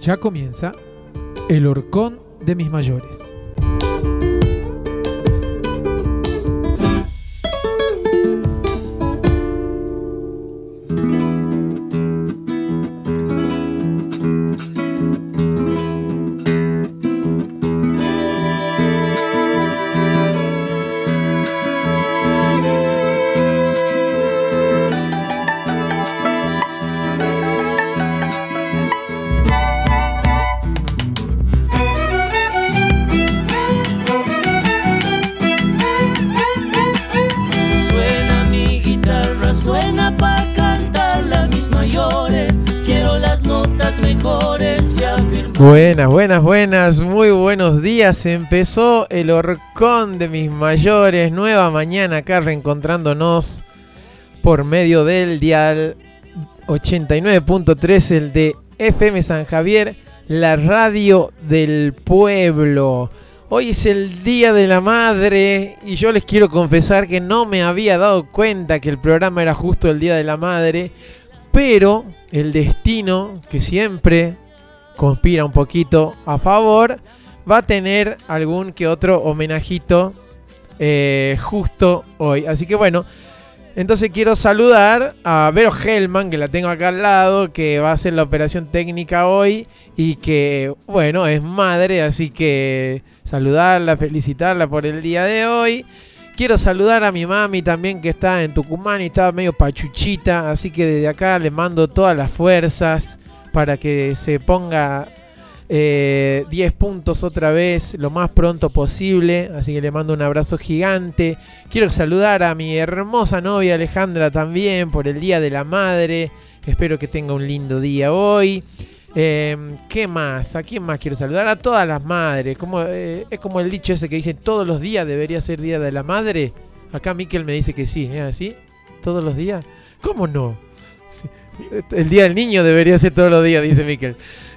Ya comienza El Horcón de mis mayores. Buenas, muy buenos días. Empezó El Horcón de mis mayores, nueva mañana acá reencontrándonos por medio del dial 89.3, el de FM San Javier, la radio del pueblo. Hoy es el Día de la Madre y yo les quiero confesar que no me había dado cuenta que el programa era justo el Día de la Madre, pero el destino, que siempre conspira un poquito a favor, va a tener algún que otro homenajito justo hoy. Así que bueno, entonces quiero saludar a Vero Hellman, que la tengo acá al lado, que va a hacer la operación técnica hoy y que, bueno, es madre, así que saludarla, felicitarla por el día de hoy. Quiero saludar a mi mami también, que está en Tucumán y está medio pachuchita, así que desde acá le mando todas las fuerzas para que se ponga 10 puntos otra vez lo más pronto posible. Así que le mando un abrazo gigante. Quiero saludar a mi hermosa novia Alejandra también por el Día de la Madre. Espero que tenga un lindo día hoy. ¿Qué más? ¿A quién más quiero saludar? A todas las madres. Es como el dicho ese que dice: todos los días debería ser Día de la Madre. Acá Miquel me dice que sí. ¿Es así? ¿Todos los días? ¿Cómo no? Sí. El Día del Niño debería ser todos los días, dice Miquel.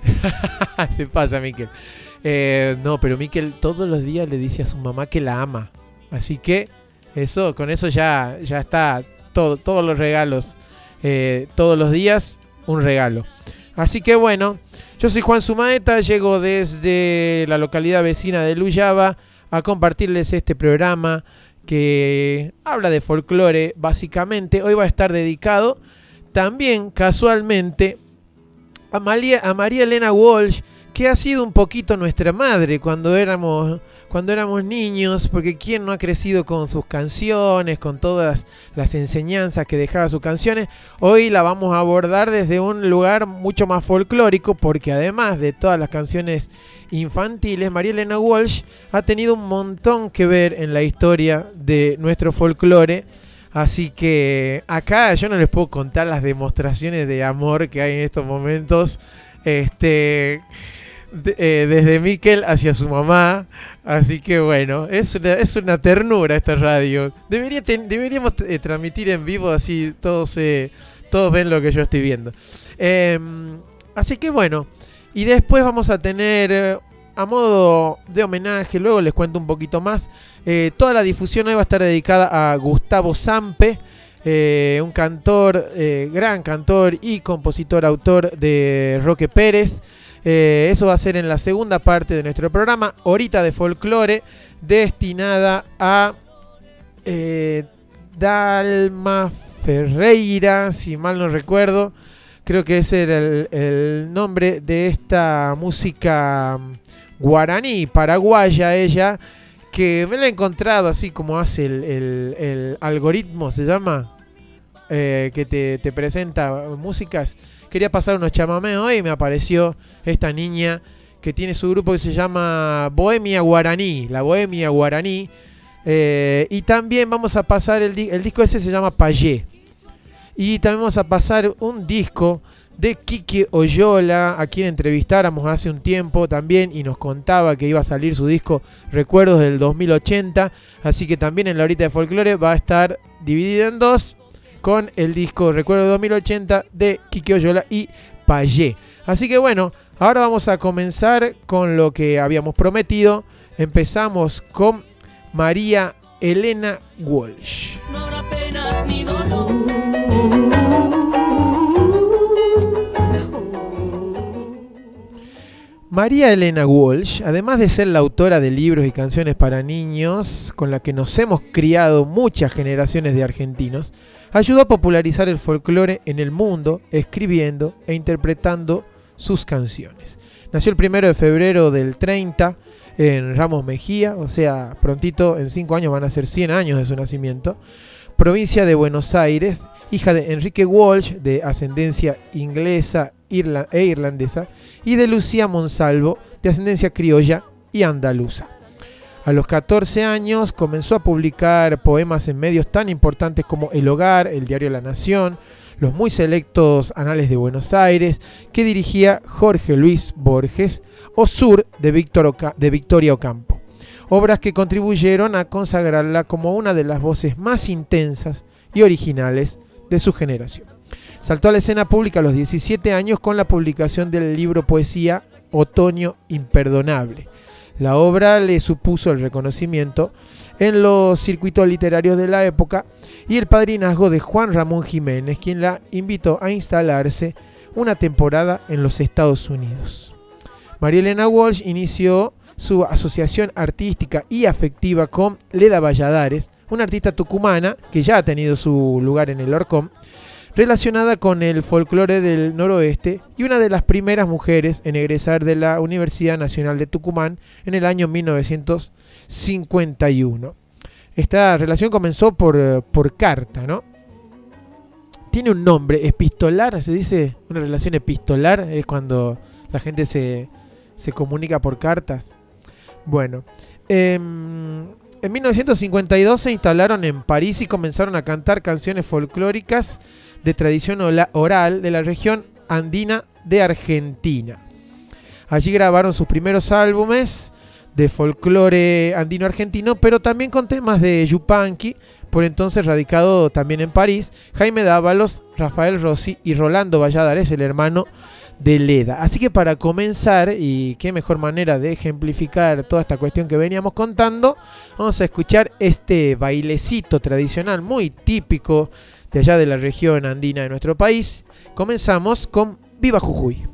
Se pasa, Miquel. No, pero Miquel todos los días le dice a su mamá que la ama. Así que con eso ya está todos los regalos. Todos los días un regalo. Así que bueno, yo soy Juan Sumaeta, llego desde la localidad vecina de Luyaba a compartirles este programa que habla de folclore básicamente. Hoy va a estar dedicado también, casualmente, a María Elena Walsh, que ha sido un poquito nuestra madre cuando éramos niños, porque quién no ha crecido con sus canciones, con todas las enseñanzas que dejaba sus canciones. Hoy la vamos a abordar desde un lugar mucho más folclórico, porque además de todas las canciones infantiles, María Elena Walsh ha tenido un montón que ver en la historia de nuestro folclore. Así que acá yo no les puedo contar las demostraciones de amor que hay en estos momentos, desde Miquel hacia su mamá. Así que bueno, es una ternura esta radio. Deberíamos transmitir en vivo, así todos ven lo que yo estoy viendo. Así que bueno, y después vamos a tener, a modo de homenaje, luego les cuento un poquito más, toda la difusión hoy va a estar dedicada a Gustavo Sampe, un cantor, gran cantor y compositor, autor de Roque Pérez. Eso va a ser en la segunda parte de nuestro programa, horita de folclore, destinada a Dalma Ferreira, si mal no recuerdo. Creo que ese era el nombre de esta música guaraní, paraguaya ella, que me la he encontrado así como hace el algoritmo, se llama, que te presenta músicas. Quería pasar unos chamamés hoy y me apareció esta niña que tiene su grupo que se llama Bohemia Guaraní, la Bohemia Guaraní. Y también vamos a pasar el disco ese se llama Payé. Y también vamos a pasar un disco de Quique Oyola, a quien entrevistáramos hace un tiempo también y nos contaba que iba a salir su disco Recuerdos del 2080. Así que también en la horita de folclore va a estar dividido en dos, con el disco Recuerdos 2080 de Quique Oyola y Payé. Así que bueno, ahora vamos a comenzar con lo que habíamos prometido. Empezamos con María Elena Walsh. No habrá penas ni dolor. María Elena Walsh, además de ser la autora de libros y canciones para niños, con la que nos hemos criado muchas generaciones de argentinos, ayudó a popularizar el folclore en el mundo, escribiendo e interpretando sus canciones. Nació el 1 de febrero del 30 en Ramos Mejía, o sea, prontito, en 5 años van a ser 100 años de su nacimiento, provincia de Buenos Aires, hija de Enrique Walsh, de ascendencia inglesa e irlandesa, y de Lucía Monsalvo, de ascendencia criolla y andaluza. A los 14 años comenzó a publicar poemas en medios tan importantes como El Hogar, el diario La Nación, los muy selectos Anales de Buenos Aires, que dirigía Jorge Luis Borges, o Sur, de Victoria Ocampo. Obras que contribuyeron a consagrarla como una de las voces más intensas y originales de su generación. Saltó a la escena pública a los 17 años con la publicación del libro poesía Otoño Imperdonable. La obra le supuso el reconocimiento en los circuitos literarios de la época y el padrinazgo de Juan Ramón Jiménez, quien la invitó a instalarse una temporada en los Estados Unidos. María Elena Walsh inició su asociación artística y afectiva con Leda Valladares, una artista tucumana que ya ha tenido su lugar en el Orcón, relacionada con el folclore del noroeste y una de las primeras mujeres en egresar de la Universidad Nacional de Tucumán en el año 1951. Esta relación comenzó por carta, ¿no? Tiene un nombre, epistolar, se dice, una relación epistolar, es cuando la gente se comunica por cartas. Bueno, en 1952 se instalaron en París y comenzaron a cantar canciones folclóricas de tradición oral de la región andina de Argentina. Allí grabaron sus primeros álbumes de folclore andino argentino, pero también con temas de Yupanqui, por entonces radicado también en París, Jaime Dávalos, Rafael Rossi y Rolando Valladares, el hermano de Leda. Así que para comenzar, y qué mejor manera de ejemplificar toda esta cuestión que veníamos contando, vamos a escuchar este bailecito tradicional muy típico de allá de la región andina de nuestro país. Comenzamos con Viva Jujuy.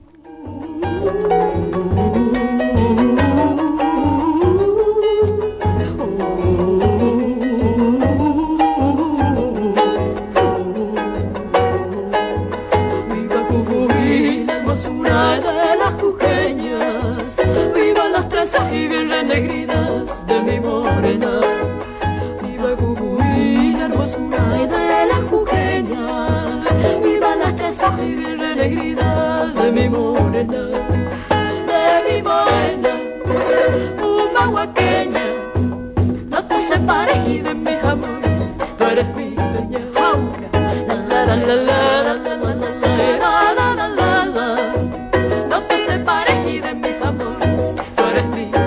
Y bien renegridas de mi morena. Viva Jujuy, la hermosura de las jujeñas. Viva las trenzas y bien renegridas de mi morena. De mi morena, humahuaqueña. No te separes y de mis amores, tú eres mi dueña. La la la la la la la la la la la. No te separes y de mis amores, tú eres mi dueña.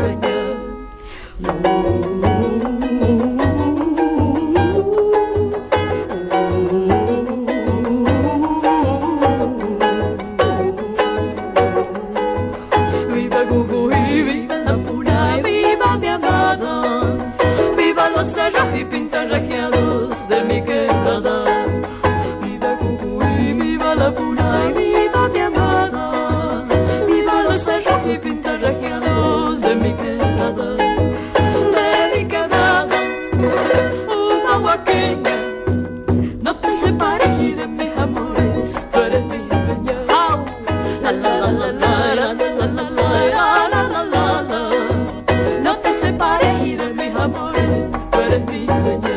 Viva Jujuy, viva la pura, viva mi amada. Viva los cerros y pintarrajeados de mi quebrada. Viva Jujuy, viva la pura, viva mi amada. Viva los cerros y pintarrajeados de mi quebrada. De mi quebrada, una huaqueña. No te separes y de mis amores, tú eres mi dueña. La la la la la la la la la la la la. No te separes y de mis amores, tú eres mi dueña.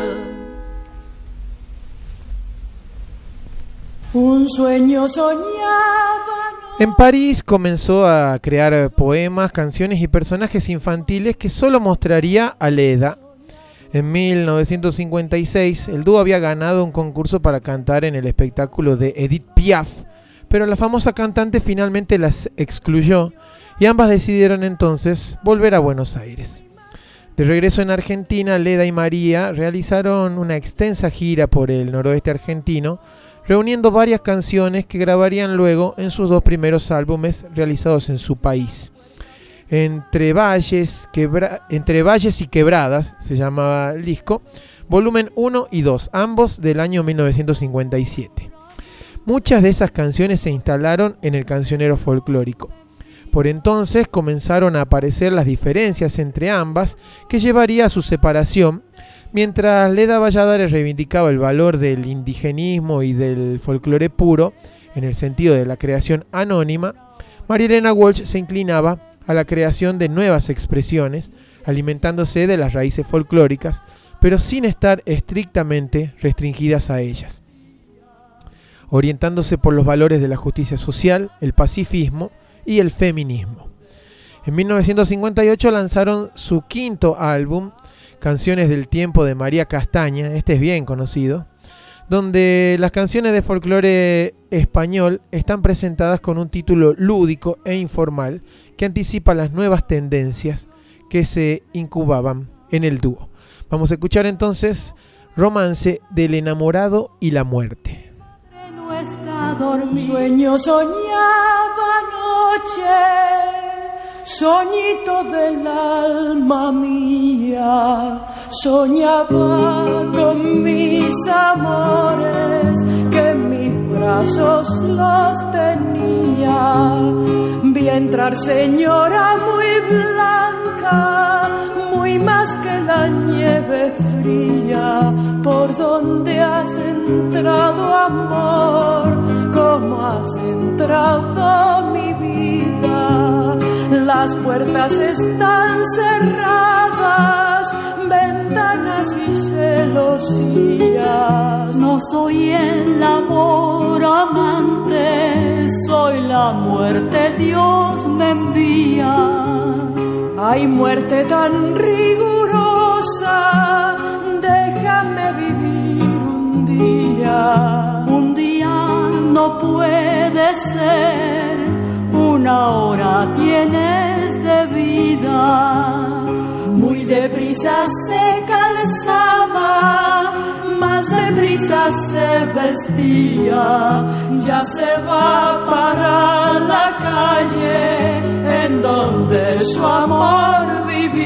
Un sueño soñaba. En París comenzó a crear poemas, canciones y personajes infantiles que solo mostraría a Leda. En 1956 el dúo había ganado un concurso para cantar en el espectáculo de Edith Piaf, pero la famosa cantante finalmente las excluyó y ambas decidieron entonces volver a Buenos Aires. De regreso en Argentina, Leda y María realizaron una extensa gira por el noroeste argentino, reuniendo varias canciones que grabarían luego en sus dos primeros álbumes realizados en su país. Entre Valles y Quebradas se llamaba el disco, volumen 1 y 2, ambos del año 1957. Muchas de esas canciones se instalaron en el cancionero folclórico. Por entonces comenzaron a aparecer las diferencias entre ambas, que llevaría a su separación, mientras Leda Valladares reivindicaba el valor del indigenismo y del folclore puro, en el sentido de la creación anónima. María Elena Walsh se inclinaba a la creación de nuevas expresiones, alimentándose de las raíces folclóricas, pero sin estar estrictamente restringidas a ellas, orientándose por los valores de la justicia social, el pacifismo y el feminismo. En 1958 lanzaron su quinto álbum, Canciones del Tiempo de María Castaña, este es bien conocido, donde las canciones de folclore español están presentadas con un título lúdico e informal que anticipa las nuevas tendencias que se incubaban en el dúo. Vamos a escuchar entonces Romance del enamorado y la muerte. No está dormido. Sueño soñaba anoche, soñito del alma mía, soñaba con mis amores, que en mis brazos los tenía. Vi entrar señora muy blanca, muy más que la nieve fría. ¿Por dónde has entrado, amor? ¿Cómo has entrado, mi vida? Las puertas están cerradas, ventanas y celosías. No soy el amor amante, soy la muerte, Dios me envía. Ay, muerte tan rigurosa, déjame vivir un día. Un día no puede ser, una hora tienes de vida. Muy deprisa se calzaba, más deprisa se vestía. Ya se va para la calle en donde su amor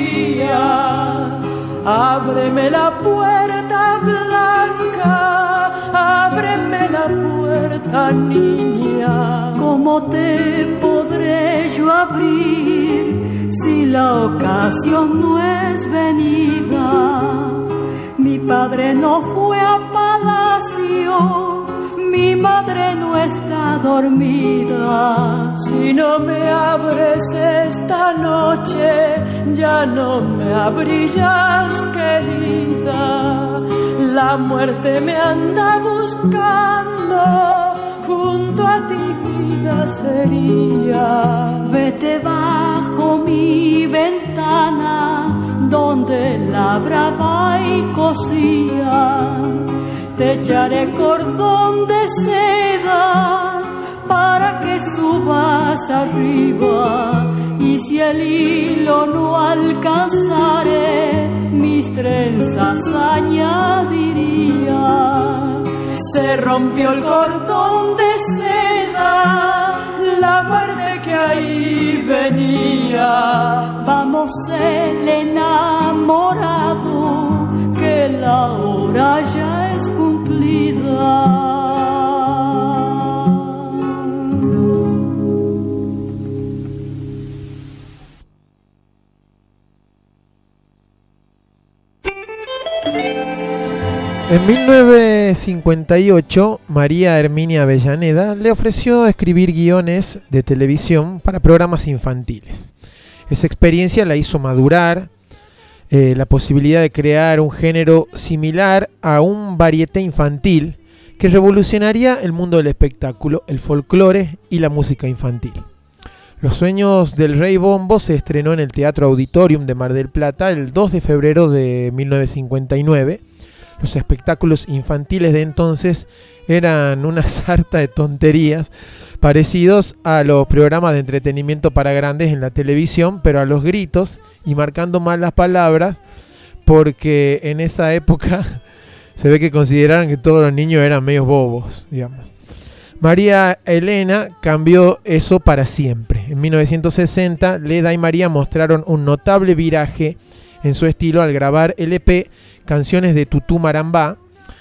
vivía. Ábreme la puerta blanca, ábreme la puerta, niña. ¿Cómo te podré yo abrir si la ocasión no es venida? Mi padre no fue a palacio, mi madre no está dormida. Si no me abres esta noche, ya no me abrirás, querida. La muerte me anda buscando, junto a ti vida sería. Vete bajo mi ventana, donde labraba y cosía. Te echaré cordón de seda para que subas arriba. Y si el hilo no alcanzare, mis trenzas añadiría. Se rompió el cordón de seda, la muerte que ahí venía. Vamos el enamorado, que la hora ya es cumplida. En 1958, María Herminia Avellaneda le ofreció escribir guiones de televisión para programas infantiles. Esa experiencia la hizo madurar la posibilidad de crear un género similar a un varieté infantil que revolucionaría el mundo del espectáculo, el folclore y la música infantil. Los sueños del Rey Bombo se estrenó en el Teatro Auditorium de Mar del Plata el 2 de febrero de 1959. Los espectáculos infantiles de entonces eran una sarta de tonterías, parecidos a los programas de entretenimiento para grandes en la televisión, pero a los gritos y marcando mal las palabras, porque en esa época se ve que consideraron que todos los niños eran medios bobos, digamos. María Elena cambió eso para siempre. En 1960, Leda y María mostraron un notable viraje en su estilo al grabar el EP Canciones de Tutú Marambá,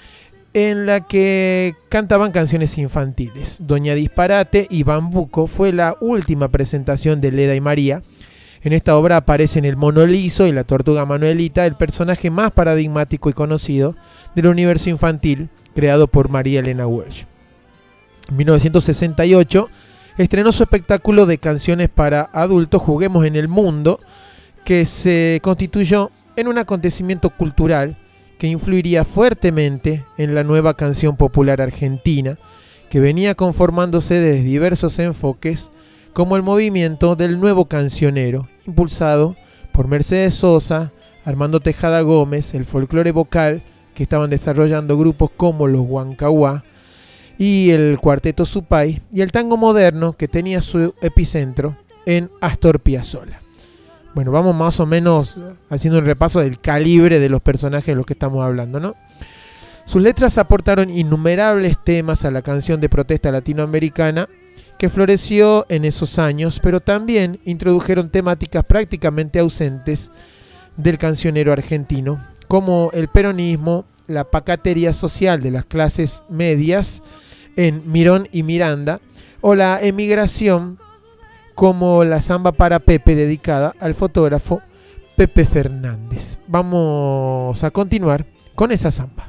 en la que cantaban canciones infantiles. Doña Disparate y Bambuco fue la última presentación de Leda y María. En esta obra aparecen el mono liso y la tortuga Manuelita, el personaje más paradigmático y conocido del universo infantil creado por María Elena Walsh. En 1968 estrenó su espectáculo de canciones para adultos Juguemos en el Mundo, que se constituyó en un acontecimiento cultural que influiría fuertemente en la nueva canción popular argentina, que venía conformándose desde diversos enfoques, como el movimiento del nuevo cancionero, impulsado por Mercedes Sosa, Armando Tejada Gómez, el folclore vocal que estaban desarrollando grupos como los Huancahuá y el Cuarteto Supay, y el tango moderno que tenía su epicentro en Astor Piazzolla. Bueno, vamos más o menos haciendo un repaso del calibre de los personajes de los que estamos hablando, ¿no? Sus letras aportaron innumerables temas a la canción de protesta latinoamericana que floreció en esos años, pero también introdujeron temáticas prácticamente ausentes del cancionero argentino, como el peronismo, la pacatería social de las clases medias en Mirón y Miranda, o la emigración, como la samba para Pepe, dedicada al fotógrafo Pepe Fernández. Vamos a continuar con esa samba.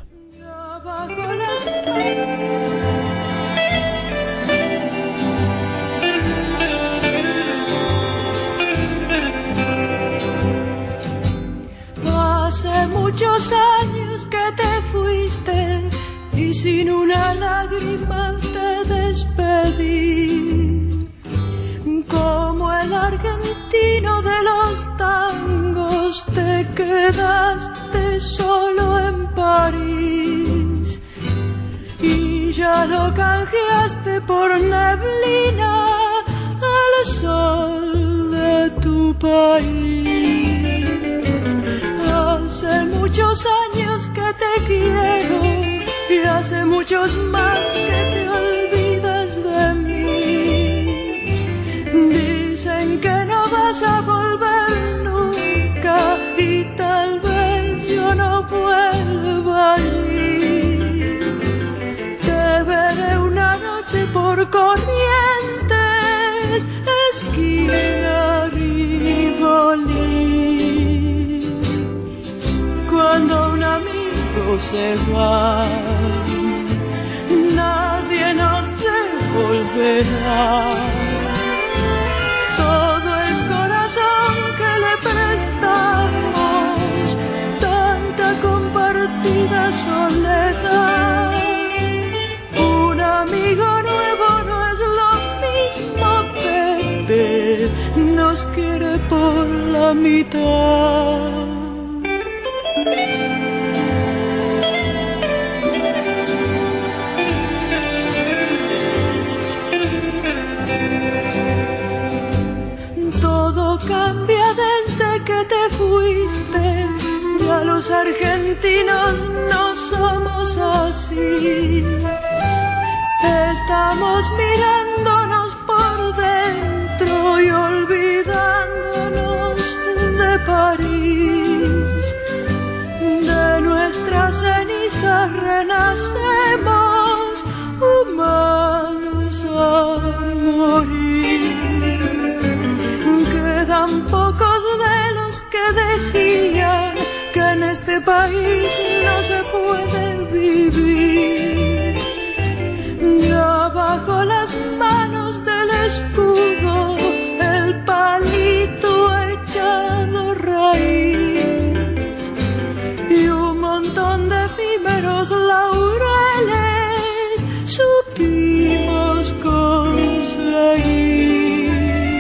Hace muchos años que te fuiste y sin una lágrima te despedí. Como el argentino de los tangos te quedaste solo en París y ya lo canjeaste por neblina al sol de tu país. Hace muchos años que te quiero y hace muchos más que te olvidas de mí. Dicen que no vas a volver nunca y tal vez yo no vuelva allí. Te veré una noche por Corrientes, esquina Rivoli. Cuando un amigo se va, nadie nos devolverá todo el corazón que le prestamos, tanta compartida soledad. Un amigo nuevo no es lo mismo, Pepe, nos quiere por la mitad. Todo cambia desde que te fuiste, ya los argentinos no somos así. Estamos mirándonos por dentro y olvidándonos de París. De nuestras cenizas renacemos, humanos a morir. Quedan pocos de los que decían que en este país no se puede vivir. Ya bajo las manos del escudo, el palito ha echado raíz y un montón de efímeros laureles supimos conseguir.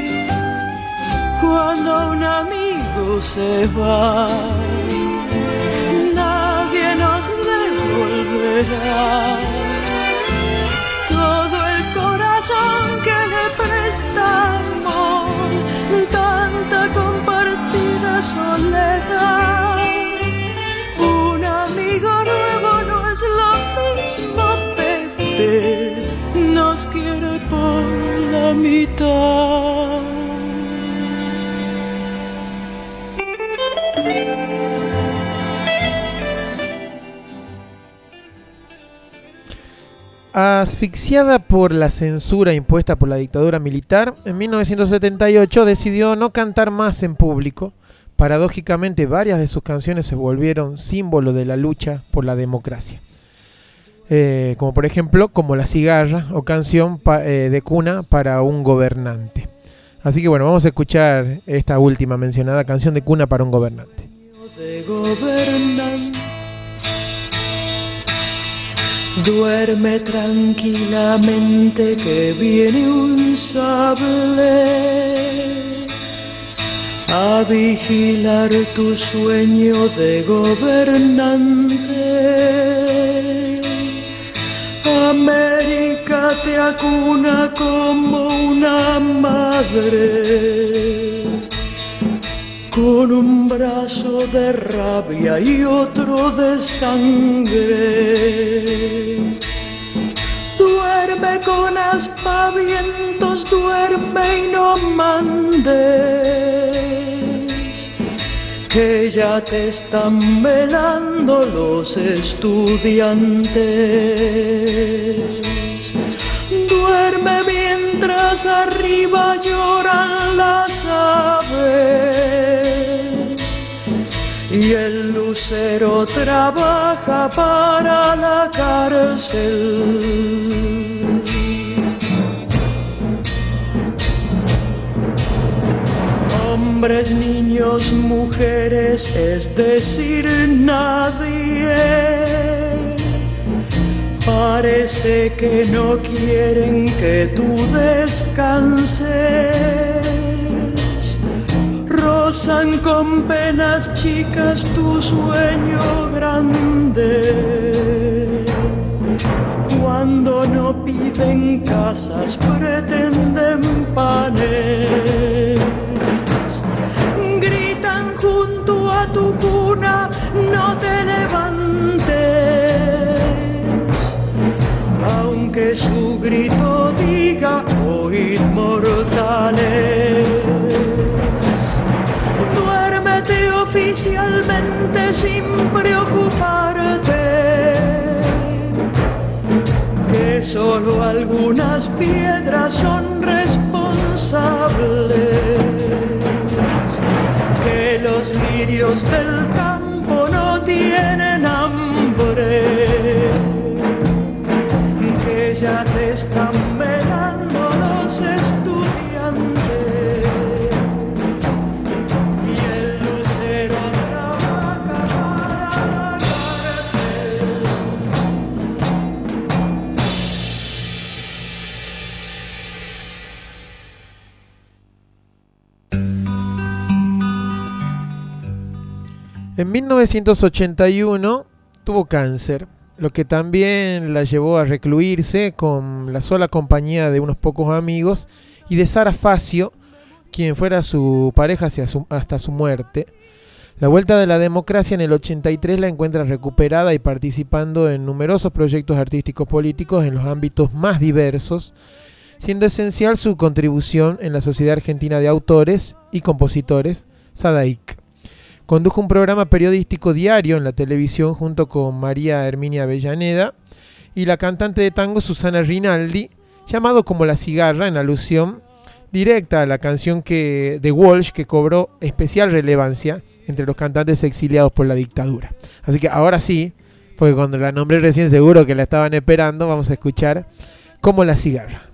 Cuando un amigo se va, nadie nos devolverá todo el corazón que le prestamos, tanta compartida soledad. Un amigo nuevo no es lo mismo, Pepe, nos quiere por la mitad. Asfixiada por la censura impuesta por la dictadura militar, en 1978 decidió no cantar más en público. Paradójicamente, varias de sus canciones se volvieron símbolo de la lucha por la democracia. Como por ejemplo, como La Cigarra o Canción de Cuna para un Gobernante. Así que bueno, vamos a escuchar esta última mencionada, Canción de Cuna para un Gobernante. De gobernante, duerme tranquilamente que viene un sable a vigilar tu sueño de gobernante. América te acuna como una madre, con un brazo de rabia y otro de sangre. Duerme con aspavientos, duerme y no mandes, que ya te están velando los estudiantes. Duerme mientras arriba lloran las aves y el lucero trabaja para la cárcel. Hombres, niños, mujeres, es decir, nadie, parece que no quieren que tú descanses. Rozan con penas chicas tu sueño grande. Cuando no piden casas, pretenden panes. Gritan junto a tu cuna, no te levantes, aunque su grito diga, oíd mortales. Duérmete oficialmente sin preocuparte, que solo algunas piedras son responsables, que los lirios del campo no tienen hambre, que ya te están velando los estudiantes y el lucero trabaja para la cárcel. En 1981 tuvo cáncer, lo que también la llevó a recluirse con la sola compañía de unos pocos amigos y de Sara Facio, quien fuera su pareja hasta su muerte. La vuelta de la democracia en el 83 la encuentra recuperada y participando en numerosos proyectos artísticos políticos en los ámbitos más diversos, siendo esencial su contribución en la Sociedad Argentina de Autores y Compositores, SADAIC. Condujo un programa periodístico diario en la televisión junto con María Herminia Avellaneda y la cantante de tango Susana Rinaldi, llamado como La Cigarra, en alusión directa a la canción de Walsh, que cobró especial relevancia entre los cantantes exiliados por la dictadura. Así que ahora sí, porque cuando la nombré recién seguro que la estaban esperando, vamos a escuchar Como La Cigarra.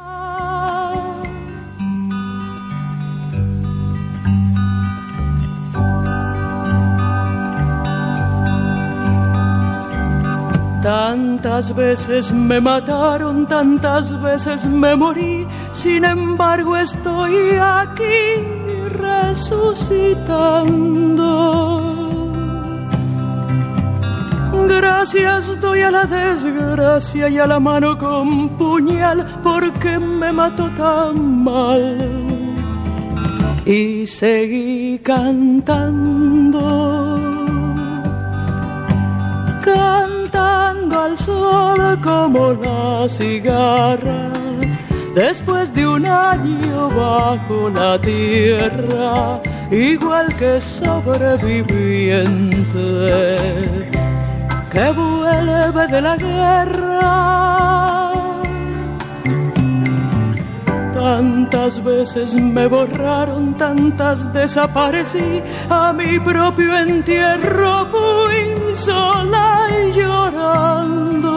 Tantas veces me mataron, tantas veces me morí, sin embargo estoy aquí resucitando. Gracias doy a la desgracia y a la mano con puñal, porque me mató tan mal. Y seguí cantando, cantando al sol como la cigarra, después de un año bajo la tierra, igual que sobreviviente que vuelve de la guerra. Tantas veces me borraron, tantas desaparecí, a mi propio entierro fui sola y llorando.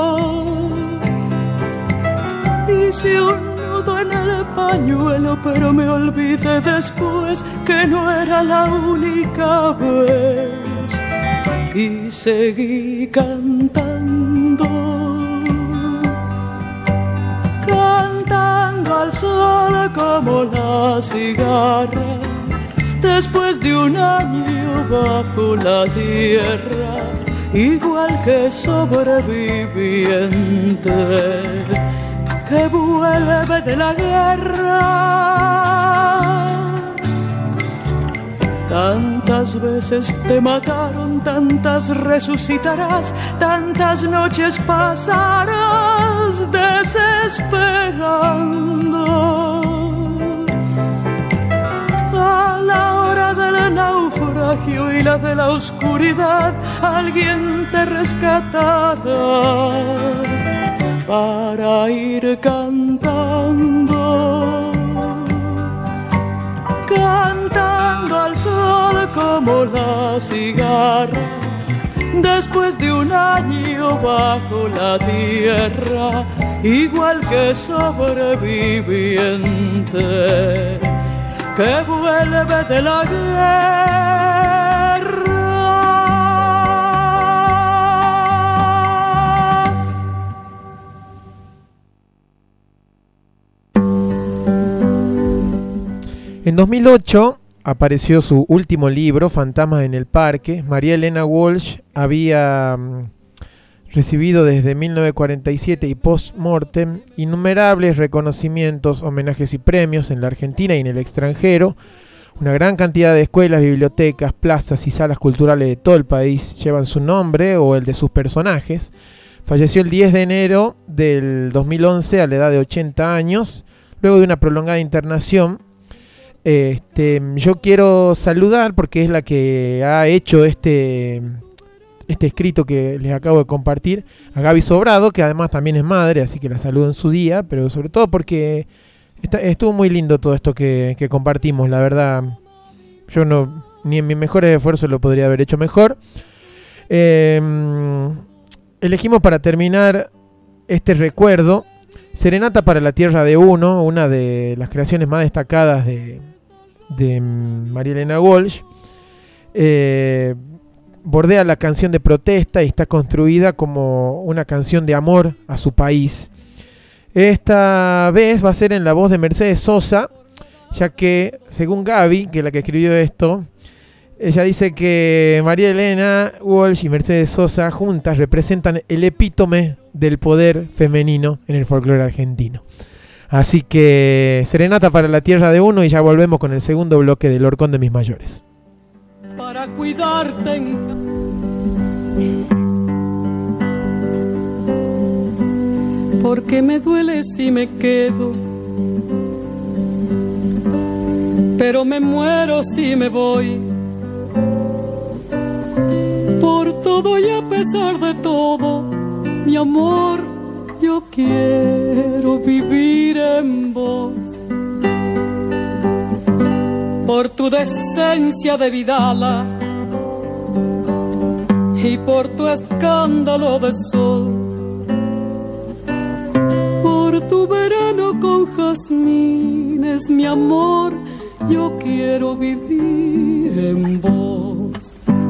Hice un nudo en el pañuelo, pero me olvidé después que no era la única vez. Y seguí cantando, cantando al sol como la cigarra, después de un año bajo la tierra, igual que sobreviviente que vuelve de la guerra. Tantas veces te mataron, tantas resucitarás, tantas noches pasarás desesperando. A la hora del naufragio y la de la oscuridad, alguien te rescatará para ir cantando, cantando al sol como la cigarra, después de un año bajo la tierra, igual que sobreviviente que vuelve de la guerra. En 2008 apareció su último libro, Fantasmas en el Parque. María Elena Walsh había recibido desde 1947 y post-mortem innumerables reconocimientos, homenajes y premios en la Argentina y en el extranjero. Una gran cantidad de escuelas, bibliotecas, plazas y salas culturales de todo el país llevan su nombre o el de sus personajes. Falleció el 10 de enero del 2011 a la edad de 80 años, luego de una prolongada internación. Yo quiero saludar, porque es la que ha hecho este escrito que les acabo de compartir, a Gaby Sobrado, que además también es madre, así que la saludo en su día, pero sobre todo porque estuvo muy lindo todo esto que compartimos. La verdad, yo no, ni en mis mejores esfuerzos lo podría haber hecho mejor. Elegimos para terminar este recuerdo Serenata para la Tierra de Uno, una de las creaciones más destacadas de María Elena Walsh. Bordea la canción de protesta y está construida como una canción de amor a su país. Esta vez va a ser en la voz de Mercedes Sosa, ya que, según Gaby, que es la que escribió esto, ella dice que María Elena Walsh y Mercedes Sosa juntas representan el epítome del poder femenino en el folclore argentino. Así que Serenata para la Tierra de Uno, y ya volvemos con el segundo bloque del Horcón de mis mayores. Para cuidarte porque me duele si me quedo, pero me muero si me voy. Por todo y a pesar de todo, mi amor, yo quiero vivir en vos. Por tu decencia de vidala y por tu escándalo de sol, por tu verano con jazmines, mi amor, yo quiero vivir en vos.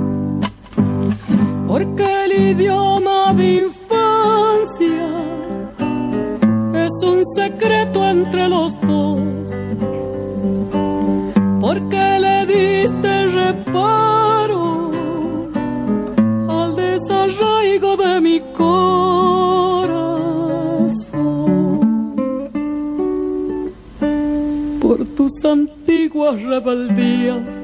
Porque el idioma de infancia es un secreto entre los dos. Porque le diste reparo al desarraigo de mi corazón. Por tus antiguas rebeldías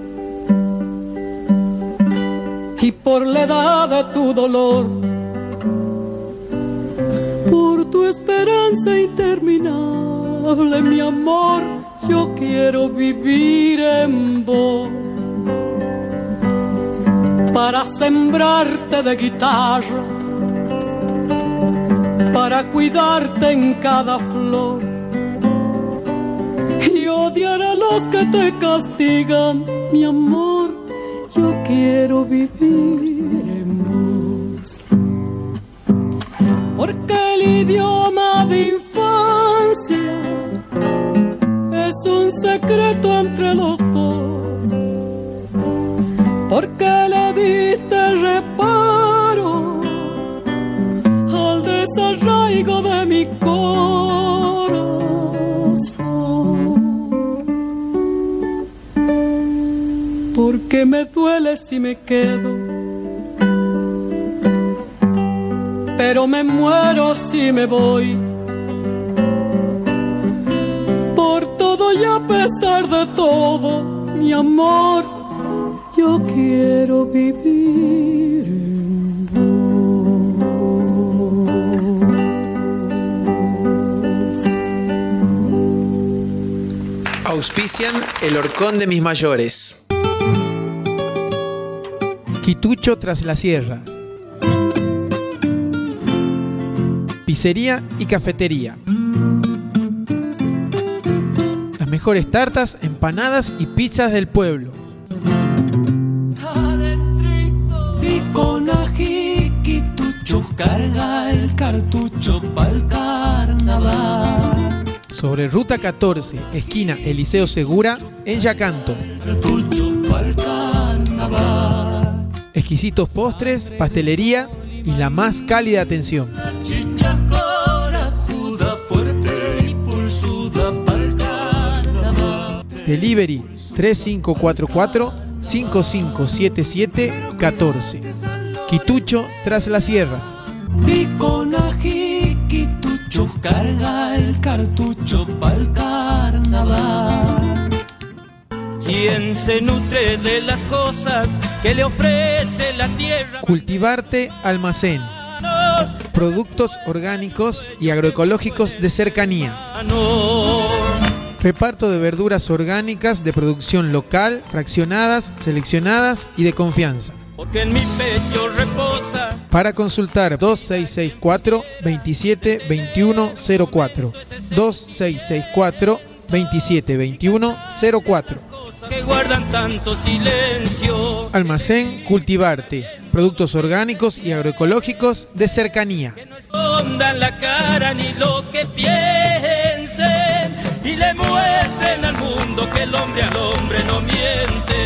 y por la edad de tu dolor, por tu esperanza interminable, mi amor, yo quiero vivir en vos. Para sembrarte de guitarra, para cuidarte en cada flor odiar a los que te castigan, mi amor, yo quiero vivir en vos. Porque el idioma de infancia es un secreto entre los dos. Porque le diste reparo al desarraigo de mi corazón. Porque me duele si me quedo, pero me muero si me voy. Por todo y a pesar de todo, mi amor, yo quiero vivir en vos. Auspician El Horcón de mis mayores. Quitucho tras la sierra. Pizzería y cafetería. Las mejores tartas, empanadas y pizzas del pueblo. Adentrito y con ají, Quitucho carga el cartucho pa'l carnaval. Sobre Ruta 14, esquina Eliseo Segura, en Yacanto. Cartucho pa'l carnaval. Exquisitos postres, pastelería y la más cálida atención. Chicha corajuda, fuerte y pulsuda pa'l carnaval. Delivery 3544-5577-14. Quitucho tras la sierra. Y con ají, Quitucho carga el cartucho pa'l carnaval. Quien se nutre de las cosas que le ofrece la tierra. Cultivarte Almacén. Productos orgánicos y agroecológicos de cercanía. Reparto de verduras orgánicas de producción local, fraccionadas, seleccionadas y de confianza. Porque en mi pecho reposa. Para consultar 2664-272104. 2664-272104. Que guardan tanto silencio. Almacén Cultivarte. Productos orgánicos y agroecológicos de cercanía. Que no escondan la cara ni lo que piensen. Y le muestren al mundo que el hombre al hombre no miente.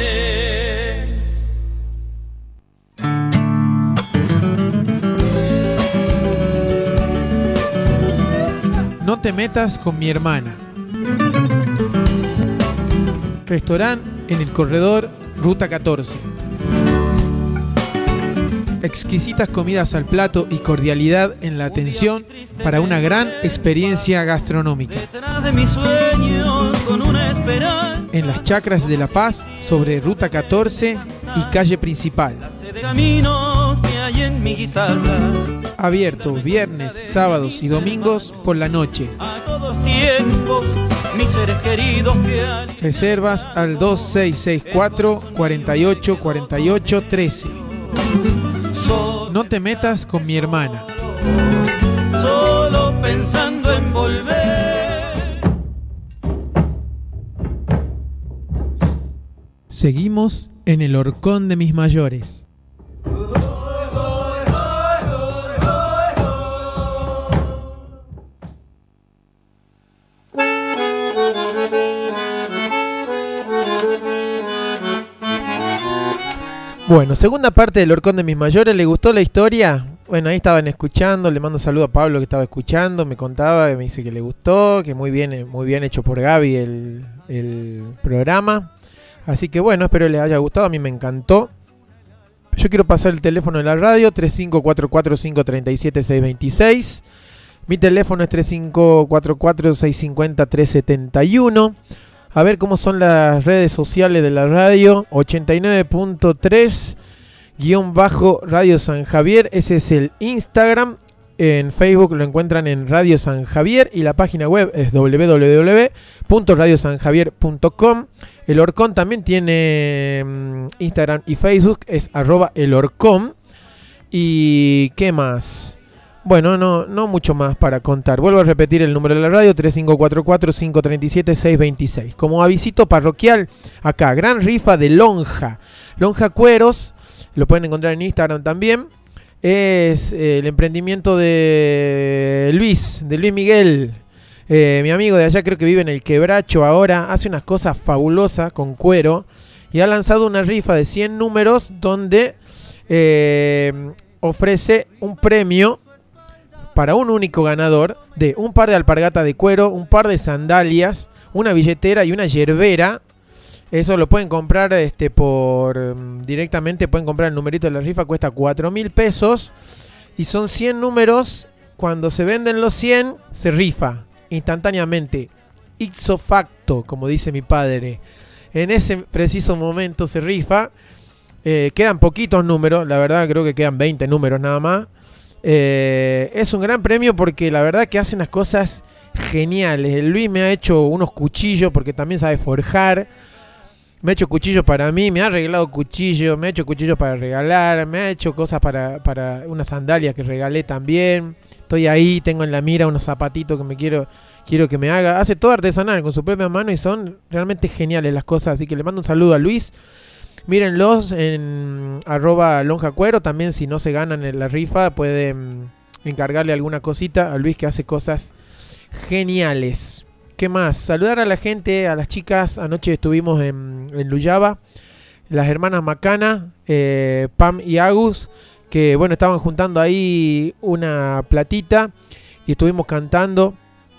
No te metas con mi hermana. Restaurante en el corredor Ruta 14. Exquisitas comidas al plato y cordialidad en la atención para una gran experiencia gastronómica. En las Chacras de La Paz, sobre Ruta 14 y calle principal. Abierto viernes, sábados y domingos por la noche. Reservas al 2664 48 48 13. No te metas con mi hermana. Solo pensando en volver. Seguimos en el Horcón de mis mayores. Bueno, segunda parte del Horcón de mis mayores. ¿Le gustó la historia? Bueno, ahí estaban escuchando. Le mando un saludo a Pablo que estaba escuchando. Me contaba, me dice que le gustó, que muy bien hecho por Gaby el programa. Así que bueno, espero les haya gustado. A mí me encantó. Yo quiero pasar el teléfono de la radio, 3544-537-626. Mi teléfono es 3544-650-371. A ver cómo son las redes sociales de la radio. 89.3-Radio San Javier. Ese es el Instagram. En Facebook lo encuentran en Radio San Javier. Y la página web es www.radiosanjavier.com. El Horcón también tiene Instagram y Facebook. Es @elhorcón. ¿Y qué más? Bueno, no mucho más para contar. Vuelvo a repetir el número de la radio, 3544-537-626. Como avisito parroquial, acá, gran rifa de lonja. Lonja Cueros, lo pueden encontrar en Instagram también. Es el emprendimiento de Luis Miguel. Mi amigo de allá, creo que vive en el Quebracho ahora. Hace unas cosas fabulosas con cuero. Y ha lanzado una rifa de 100 números donde ofrece un premio para un único ganador de un par de alpargatas de cuero, un par de sandalias, una billetera y una yerbera. Eso lo pueden comprar directamente, pueden comprar el numerito de la rifa, cuesta 4.000 pesos. Y son 100 números. Cuando se venden los 100, se rifa instantáneamente. Ipso facto, como dice mi padre. En ese preciso momento se rifa. Quedan poquitos números, la verdad creo que quedan 20 números nada más. Es un gran premio porque la verdad que hace unas cosas geniales. El Luis me ha hecho unos cuchillos porque también sabe forjar. Me ha hecho cuchillos para mí, me ha arreglado cuchillos, me ha hecho cuchillos para regalar, me ha hecho cosas para una sandalia que regalé también. Estoy ahí, tengo en la mira unos zapatitos que me quiero que me haga. Hace todo artesanal con su propia mano y son realmente geniales las cosas. Así que le mando un saludo a Luis. Mírenlos en @lonjacuero. También si no se ganan en la rifa pueden encargarle alguna cosita a Luis que hace cosas geniales. ¿Qué más? Saludar a la gente, a las chicas. Anoche estuvimos en Luyaba. Las hermanas Macana, Pam y Agus, que bueno, estaban juntando ahí una platita y estuvimos cantando.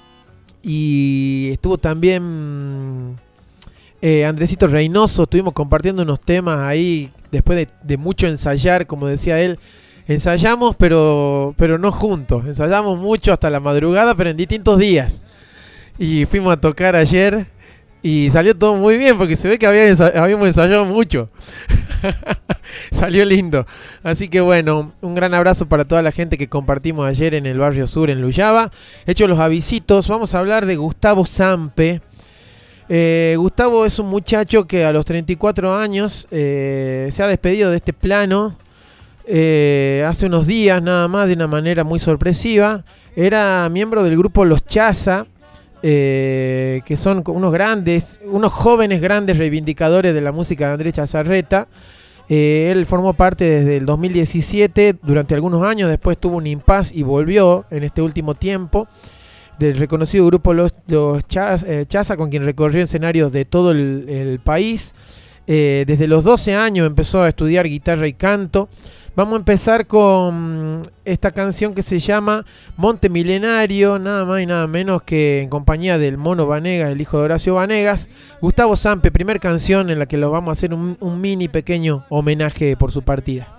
Y estuvo también Andresito Reynoso. Estuvimos compartiendo unos temas ahí después de mucho ensayar, como decía él. Ensayamos pero no juntos. Ensayamos mucho hasta la madrugada, pero en distintos días. Y fuimos a tocar ayer y salió todo muy bien porque se ve que habíamos ensayado mucho. Salió lindo. Así que bueno, un gran abrazo para toda la gente que compartimos ayer en el Barrio Sur en Luyaba. Hechos los avisitos, vamos a hablar de Gustavo Sampe. Gustavo es un muchacho que a los 34 años se ha despedido de este plano. Hace unos días nada más, de una manera muy sorpresiva. Era miembro del grupo Los Chaza, que son unos jóvenes grandes reivindicadores de la música de Andrés Chazarreta. Él formó parte desde el 2017 durante algunos años, después tuvo un impasse y volvió en este último tiempo del reconocido grupo Los Chaza, con quien recorrió escenarios de todo el país. Desde los 12 años empezó a estudiar guitarra y canto. Vamos a empezar con esta canción que se llama Monte Milenario, nada más y nada menos que en compañía del Mono Vanegas, el hijo de Horacio Vanegas. Gustavo Sampe, primer canción en la que lo vamos a hacer un mini pequeño homenaje por su partida.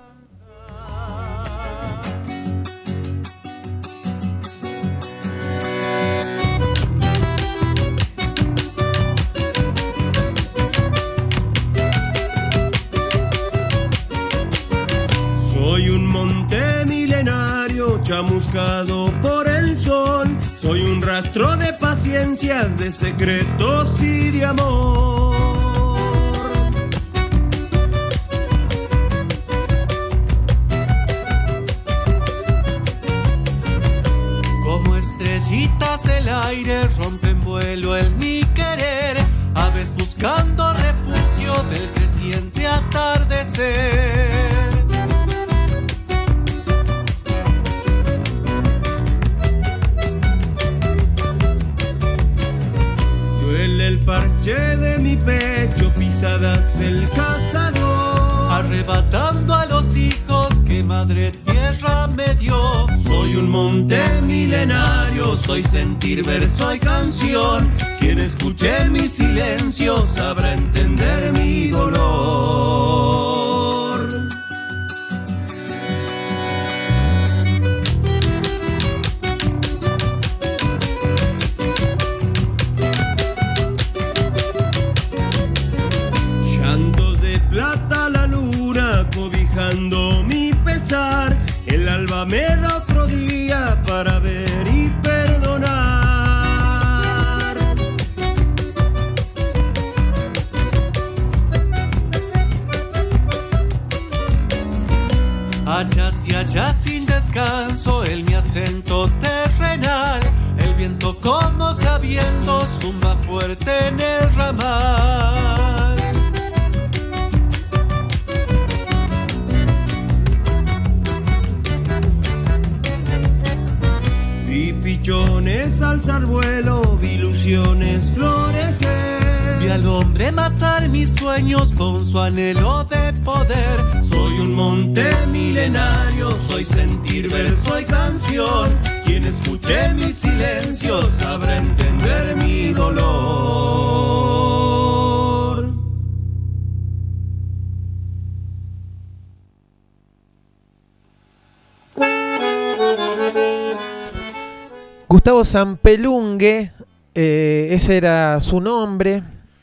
Soy un monte milenario chamuscado por el sol. Soy un rastro de paciencias, de secretos y de amor. Como estrellitas el aire rompe en vuelo en mi querer. Aves buscando refugio del creciente atardecer. El parche de mi pecho, pisadas el cazador, arrebatando a los hijos que madre tierra me dio. Soy un monte milenario, soy sentir, verso y canción. Quien escuche en mi silencio sabrá entender mi dolor. Cobijando mi pesar, el alba me da otro día para ver y perdonar. Allá y allá sin descanso, él me hace acento terrenal, el viento como sabiendo zumba fuerte en el ramal. Vi pichones alzar vuelo, vi ilusiones florecer. Vi al hombre matar mis sueños con su anhelo de poder. Soy un monte milenario, soy sentir, verso y canción. Quien escuche mi silencio sabrá entender mi dolor. Gustavo Zampelungue, ese era su nombre.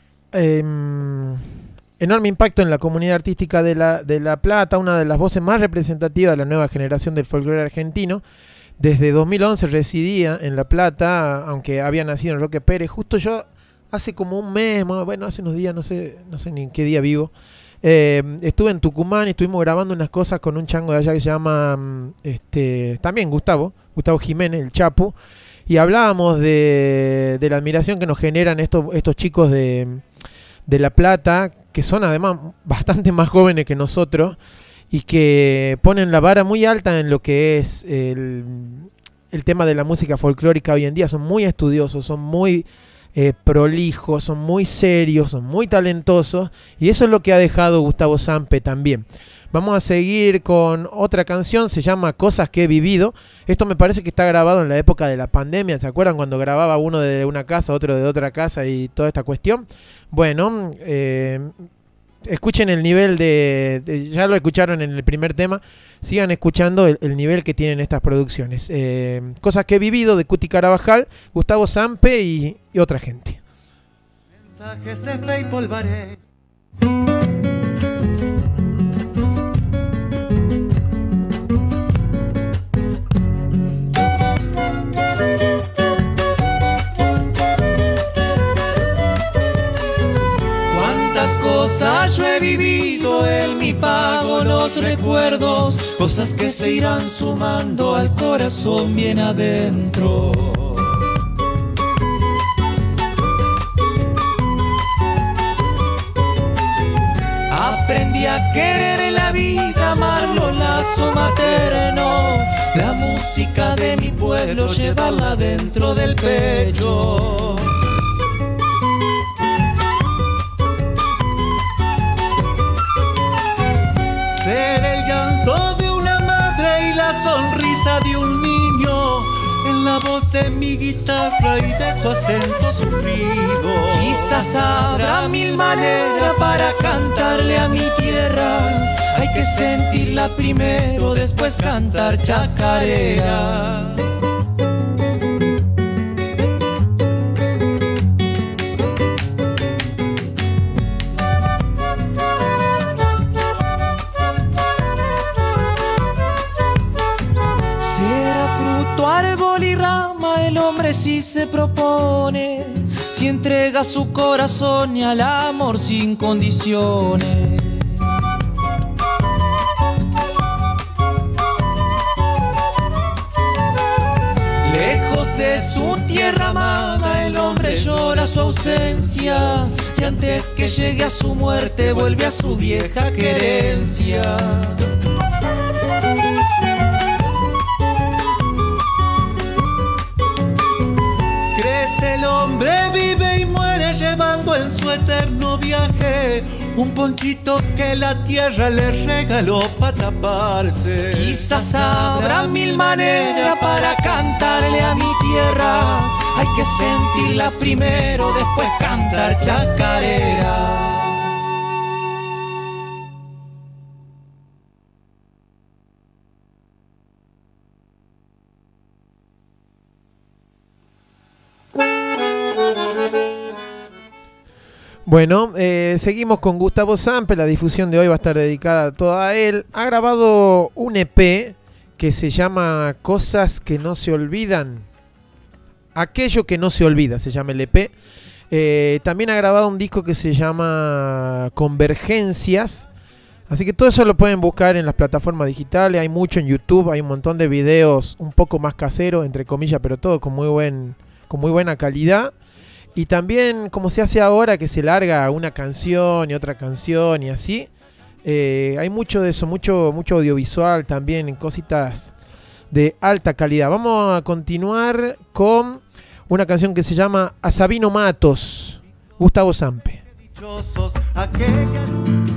Enorme impacto en la comunidad artística de La Plata, una de las voces más representativas de la nueva generación del folclore argentino. Desde 2011 residía en La Plata, aunque había nacido en Roque Pérez. Justo yo, hace como un mes, bueno, hace unos días, no sé ni en qué día vivo, estuve en Tucumán y estuvimos grabando unas cosas con un chango de allá que se llama, también Gustavo Jiménez, el Chapu, y hablábamos de la admiración que nos generan estos chicos de La Plata, que son además bastante más jóvenes que nosotros y que ponen la vara muy alta en lo que es el tema de la música folclórica hoy en día. Son muy estudiosos, son muy prolijos, son muy serios, son muy talentosos, y eso es lo que ha dejado Gustavo Zampe también. Vamos a seguir con otra canción, se llama Cosas que he vivido. Esto me parece que está grabado en la época de la pandemia. ¿Se acuerdan cuando grababa uno de una casa, otro de otra casa y toda esta cuestión? Bueno, escuchen el nivel ya lo escucharon en el primer tema, sigan escuchando el nivel que tienen estas producciones. Cosas que he vivido, de Cuti Carabajal, Gustavo Zampe y otra gente. Mensajes de fe y polvaré. Cosas yo he vivido, en mi pago los recuerdos, cosas que se irán sumando al corazón bien adentro. Aprendí a querer en la vida, amar los lazos maternos, la música de mi pueblo, llevarla dentro del pecho. Ser el llanto de una madre y la sonrisa de un niño, en la voz de mi guitarra y de su acento sufrido. Quizás habrá mil maneras para cantarle a mi tierra, hay que sentirla primero, después cantar chacarera. Si se propone, si entrega su corazón y al amor sin condiciones. Lejos de su tierra amada, el hombre llora su ausencia, y antes que llegue a su muerte vuelve a su vieja querencia. El hombre vive y muere llevando en su eterno viaje un ponchito que la tierra le regaló para taparse. Quizás habrá mil maneras para cantarle a mi tierra, hay que sentirlas primero, después cantar chacarera. Bueno, seguimos con Gustavo Zampe. La difusión de hoy va a estar dedicada toda a él. Ha grabado un EP que se llama Cosas que no se olvidan. Aquello que no se olvida se llama el EP. También ha grabado un disco que se llama Convergencias. Así que todo eso lo pueden buscar en las plataformas digitales. Hay mucho en YouTube, hay un montón de videos un poco más caseros, entre comillas, pero todo con muy buena calidad. Y también, como se hace ahora, que se larga una canción y otra canción y así. Hay mucho de eso, mucho audiovisual también, en cositas de alta calidad. Vamos a continuar con una canción que se llama A Sabino Matos, Gustavo Sampe. Dichosos aquella...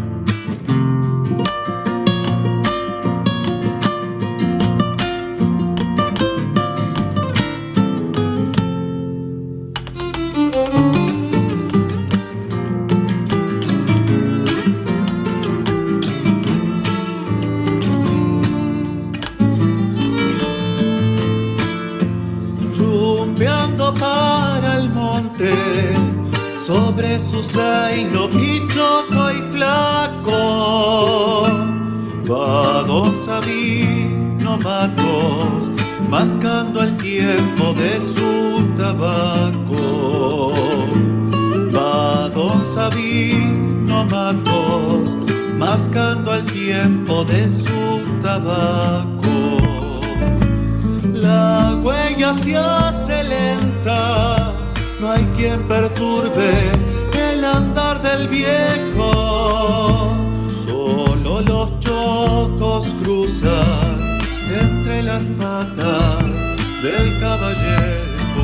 Rumbeando para el monte, sobre su zaino pichoco y flaco, va don Sabino Matos, mascando el tiempo de su tabaco. Va don Sabino Matos, mascando el tiempo de su tabaco. La huella se hace lenta, no hay quien perturbe el andar del viejo. Solo los chocos cruzan entre las patas del caballero.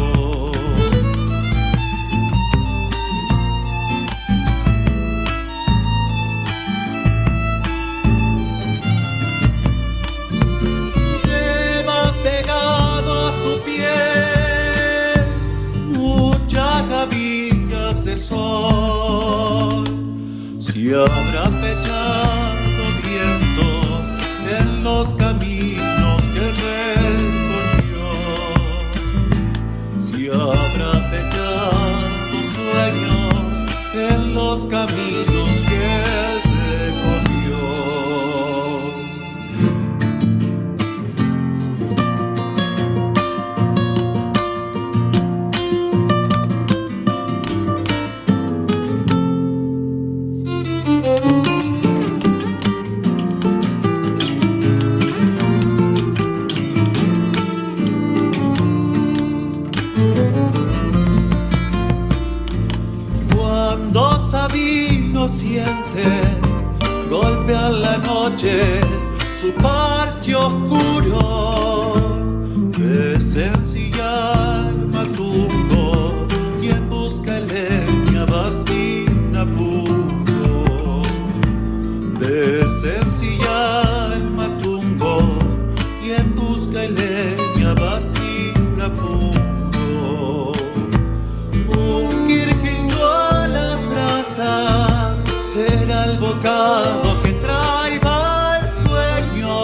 Pegado a su piel muchas gavillas de sol, si habrá fechado vientos en los caminos que recorrió, si habrá fechado sueños en los caminos que recorrió. Cuando Sabino siente golpear la noche su parche oscuro, desencillar matumbo y en busca leña va sin apuro. Desencillar matumbo y en busca leña va sin apuro. Un quirquincho a las brasas será el bocado que traiga el sueño,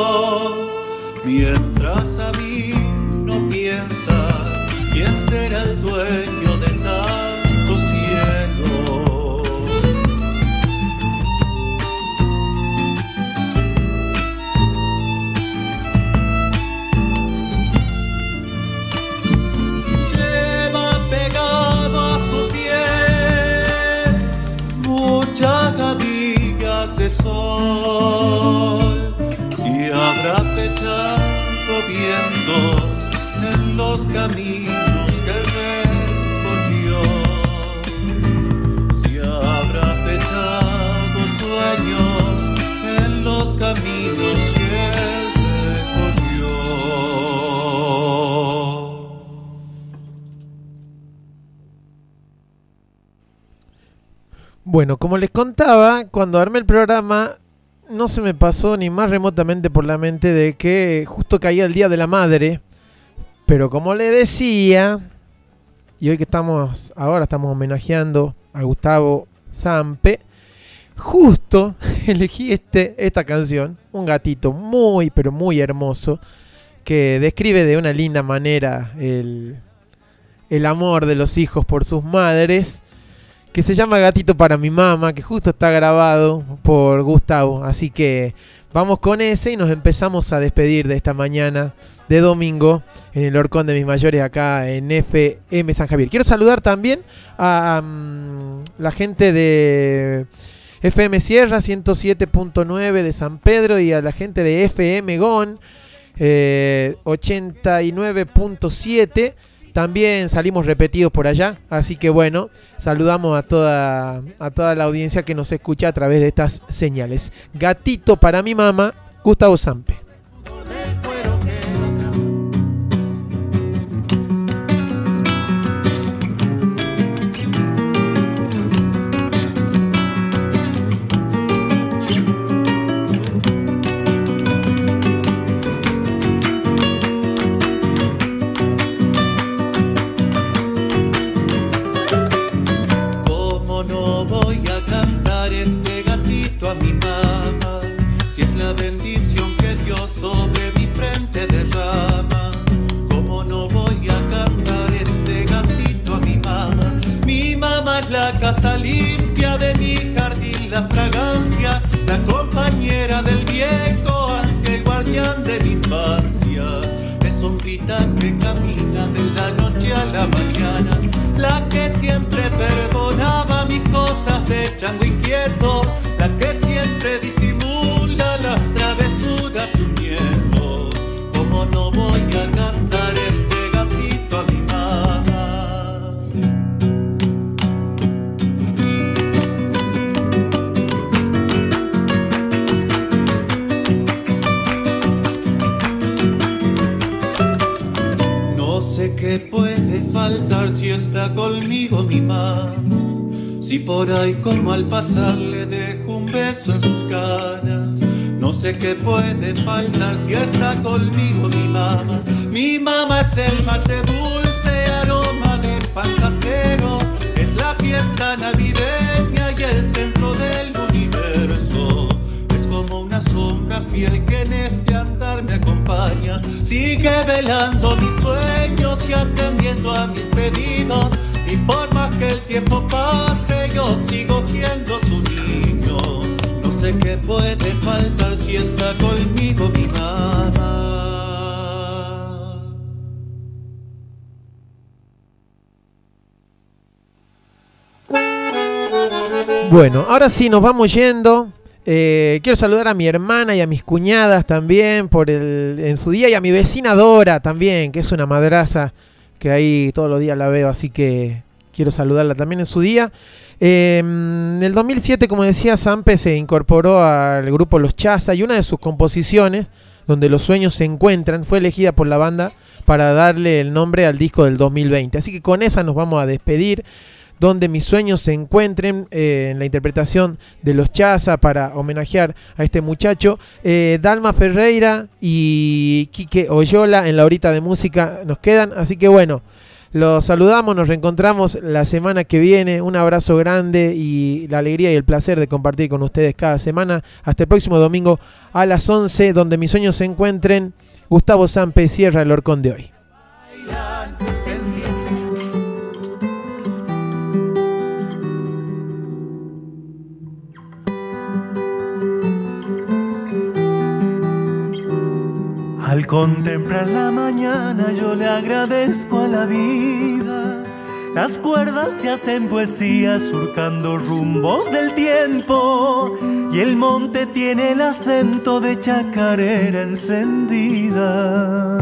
mientras Sabino piensa quién será el dueño de tanto cielo. Lleva pegado a su piel muchas gavillas de sol, si habrá fechado vientos en los caminos que recorrió, si habrá fechado sueños en los caminos que recorrió. Bueno, como les contaba, cuando armé el programa no se me pasó ni más remotamente por la mente de que justo caía el Día de la Madre. Pero como le decía, y hoy que estamos homenajeando a Gustavo Sampe, justo elegí esta canción, un gatito muy pero muy hermoso, que describe de una linda manera el amor de los hijos por sus madres, que se llama Gatito para mi mamá, que justo está grabado por Gustavo. Así que vamos con ese y nos empezamos a despedir de esta mañana de domingo en el Horcón de Mis Mayores, acá en FM San Javier. Quiero saludar también a la gente de FM Sierra 107.9 de San Pedro y a la gente de FM GON 89.7. También salimos repetidos por allá, así que bueno, saludamos a toda la audiencia que nos escucha a través de estas señales. Gatito para mi mamá, Gustavo Sampe. Casa limpia de mi jardín, la fragancia, la compañera del viejo ángel guardián de mi infancia. Es sombrita que camina de la noche a la mañana, la que siempre perdonaba mis cosas de chango inquieto, la que siempre disimula las travesuras de un nieto. ¿Cómo no voy a cantar este gatito a mi mamá? No sé qué puede faltar si está conmigo mi mamá. Si por ahí como al pasar le dejo un beso en sus canas. No sé qué puede faltar si está conmigo mi mamá. Mi mamá es el mate dulce, aroma de pan casero. Es la fiesta navideña y el centro del universo. Es como una sombra fiel que en este andar me acompaña. Sigue velando mis sueños y atendiendo a mis pedidos. Y por más que el tiempo pase, yo sigo siendo su niño. No sé qué puede faltar si está conmigo mi mamá. Bueno, ahora sí nos vamos yendo. Quiero saludar a mi hermana y a mis cuñadas también en su día, y a mi vecina Dora también, que es una madraza que ahí todos los días la veo, así que quiero saludarla también en su día. En el 2007, como decía Sampe, se incorporó al grupo Los Chaza, y una de sus composiciones, Donde los sueños se encuentran, fue elegida por la banda para darle el nombre al disco del 2020. Así que con esa nos vamos a despedir. Donde mis sueños se encuentren, en la interpretación de Los Chaza para homenajear a este muchacho. Dalma Ferreira y Quique Oyola en la horita de música nos quedan. Así que bueno, los saludamos, nos reencontramos la semana que viene. Un abrazo grande y la alegría y el placer de compartir con ustedes cada semana. Hasta el próximo domingo a las 11, donde mis sueños se encuentren. Gustavo Sampe cierra el horcón de hoy. Al contemplar la mañana yo le agradezco a la vida. Las cuerdas se hacen poesía surcando rumbos del tiempo, y el monte tiene el acento de chacarera encendida.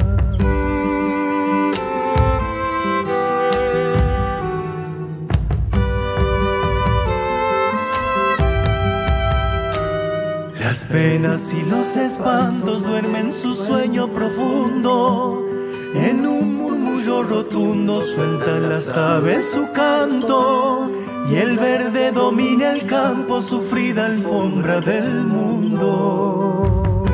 Las penas y los espantos duermen su sueño profundo. En un murmullo rotundo sueltan las aves su canto, y el verde domina el campo, sufrida alfombra del mundo.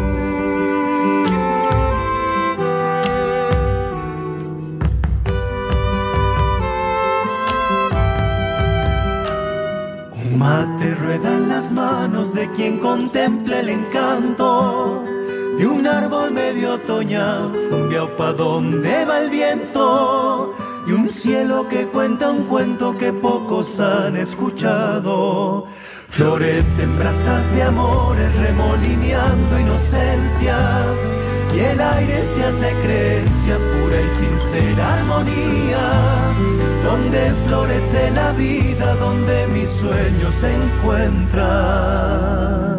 Un mate rueda en las manos de quien contempla el encanto de un árbol medio otoñal, rumbeao pa' donde va el viento, y un cielo que cuenta un cuento que pocos han escuchado. Florecen brasas de amores remolineando inocencias, y el aire se hace creencia pura y sincera armonía. donde florece la vida, donde mis sueños se encuentran.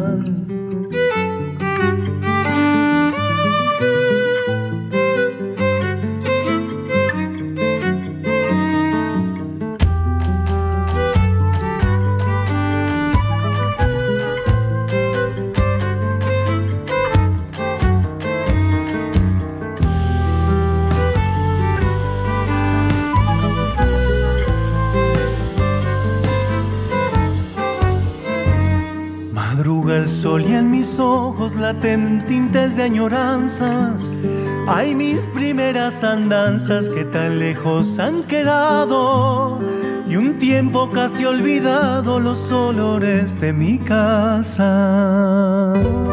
El sol y en mis ojos laten tintes de añoranzas. Hay mis primeras andanzas que tan lejos han quedado, y un tiempo casi olvidado los olores de mi casa.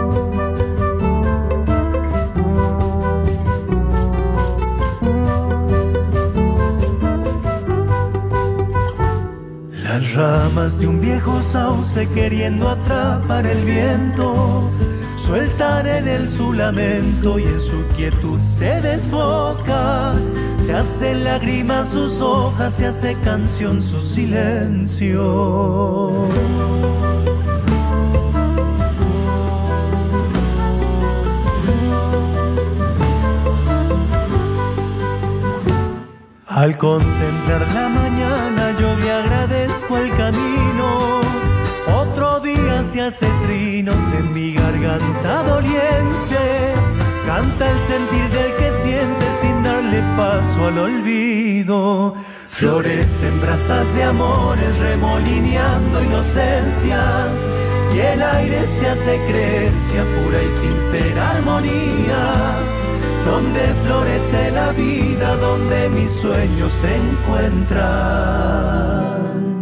Las ramas de un viejo sauce queriendo atrapar el viento, sueltan en él su lamento y en su quietud se desboca. Se hacen lágrimas sus hojas, se hace canción su silencio. Al contemplar la mañana yo le agradezco el camino. Otro día se hace trinos en mi garganta doliente. Canta el sentir del que siente sin darle paso al olvido. Florecen brasas de amores remolineando inocencias, y el aire se hace creencia pura y sincera armonía. Donde florece la vida, donde mis sueños se encuentran.